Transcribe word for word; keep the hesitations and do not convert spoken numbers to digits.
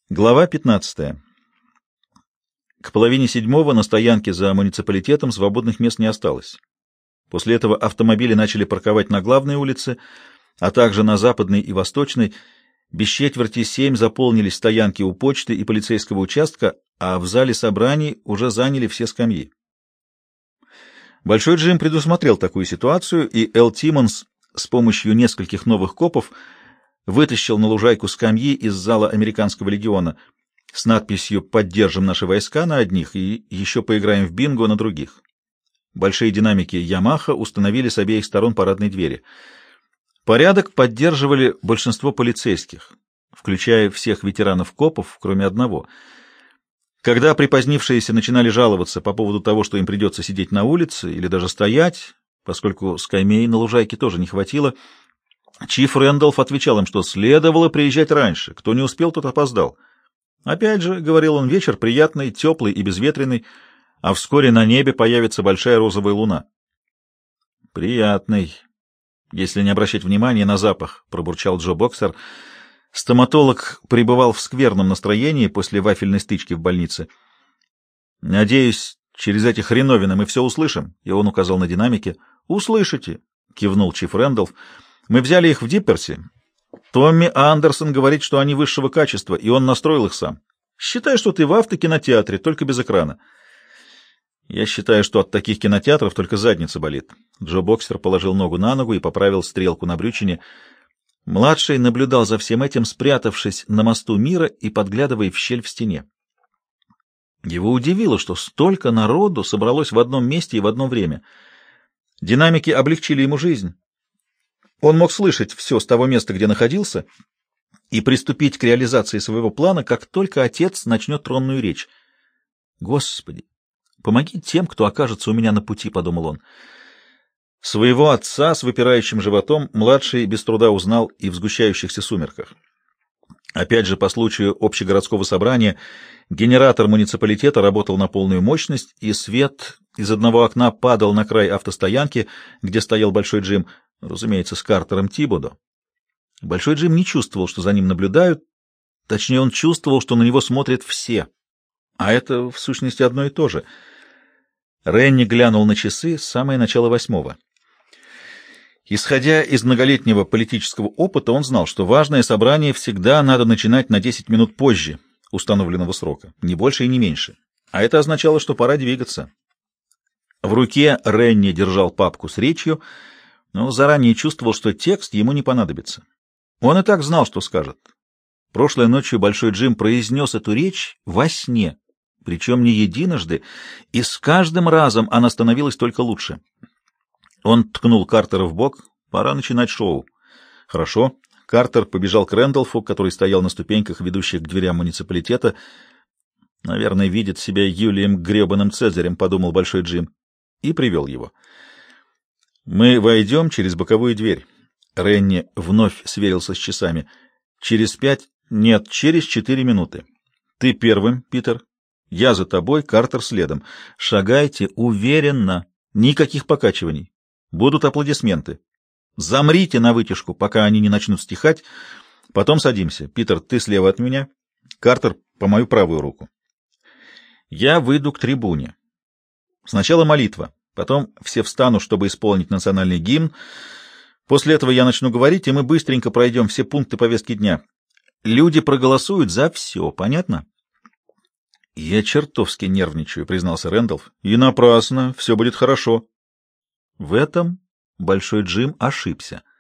Глава пятнадцатая. К половине седьмого на стоянке за муниципалитетом свободных мест не осталось. После этого автомобили начали парковать на главной улице, а также на западной и восточной. Без четверти семь заполнились стоянки у почты и полицейского участка, а в зале собраний уже заняли все скамьи. Большой Джим предусмотрел такую ситуацию, и Эл Тиммонс с помощью нескольких новых копов вытащил на лужайку скамьи из зала Американского легиона с надписью «Поддержим наши войска» на одних и «Еще поиграем в бинго» на других. Большие динамики «Ямаха» установили с обеих сторон парадной двери. Порядок поддерживали большинство полицейских, включая всех ветеранов-копов, кроме одного. Когда припозднившиеся начинали жаловаться по поводу того, что им придется сидеть на улице или даже стоять, поскольку скамей на лужайке тоже не хватило, Чиф Рэндалф отвечал им, что следовало приезжать раньше, кто не успел, тот опоздал. Опять же, говорил он, вечер приятный, теплый и безветренный, а вскоре на небе появится большая розовая луна. Приятный, если не обращать внимания на запах, пробурчал Джо Боксер. Стоматолог пребывал в скверном настроении после вафельной стычки в больнице. Надеюсь, через эти хреновины мы все услышим, и он указал на динамики. Услышите, кивнул Чиф Рэндалф. Мы взяли их в Дипперсе. Томми Андерсон говорит, что они высшего качества, и он настроил их сам. Считай, что ты в автокинотеатре, только без экрана. Я считаю, что от таких кинотеатров только задница болит. Джо Боксер положил ногу на ногу и поправил стрелку на брючине. Младший наблюдал за всем этим, спрятавшись на мосту мира и подглядывая в щель в стене. Его удивило, что столько народу собралось в одном месте и в одно время. Динамики облегчили ему жизнь. Он мог слышать все с того места, где находился, и приступить к реализации своего плана, как только отец начнет тронную речь. «Господи, помоги тем, кто окажется у меня на пути», — подумал он. Своего отца с выпирающим животом младший без труда узнал и в сгущающихся сумерках. Опять же, по случаю общегородского собрания, генератор муниципалитета работал на полную мощность, и свет из одного окна падал на край автостоянки, где стоял Большой Джим, разумеется, с Картером Тибодо. Большой Джим не чувствовал, что за ним наблюдают, точнее, он чувствовал, что на него смотрят все. А это, в сущности, одно и то же. Ренни глянул на часы с самое начало восьмого. Исходя из многолетнего политического опыта, он знал, что важное собрание всегда надо начинать на десять минут позже установленного срока, ни больше и не меньше. А это означало, что пора двигаться. В руке Ренни держал папку с речью, но заранее чувствовал, что текст ему не понадобится. Он и так знал, что скажет. Прошлой ночью Большой Джим произнес эту речь во сне, причем не единожды, и с каждым разом она становилась только лучше. Он ткнул Картера в бок. Пора начинать шоу. Хорошо. Картер побежал к Рэндалфу, который стоял на ступеньках, ведущих к дверям муниципалитета. Наверное, видит себя Юлием гребаным Цезарем, подумал Большой Джим, и привел его. Мы войдем через боковую дверь. Ренни вновь сверился с часами. Через пять... Нет, через четыре минуты. Ты первым, Питер. Я за тобой, Картер следом. Шагайте уверенно. Никаких покачиваний. Будут аплодисменты. Замрите на вытяжку, пока они не начнут стихать. Потом садимся. Питер, ты слева от меня. Картер по мою правую руку. Я выйду к трибуне. Сначала молитва. Потом все встанут, чтобы исполнить национальный гимн. После этого я начну говорить, и мы быстренько пройдем все пункты повестки дня. Люди проголосуют за все, понятно? — Я чертовски нервничаю, — признался Рэндалф. — И напрасно, все будет хорошо. В этом Большой Джим ошибся.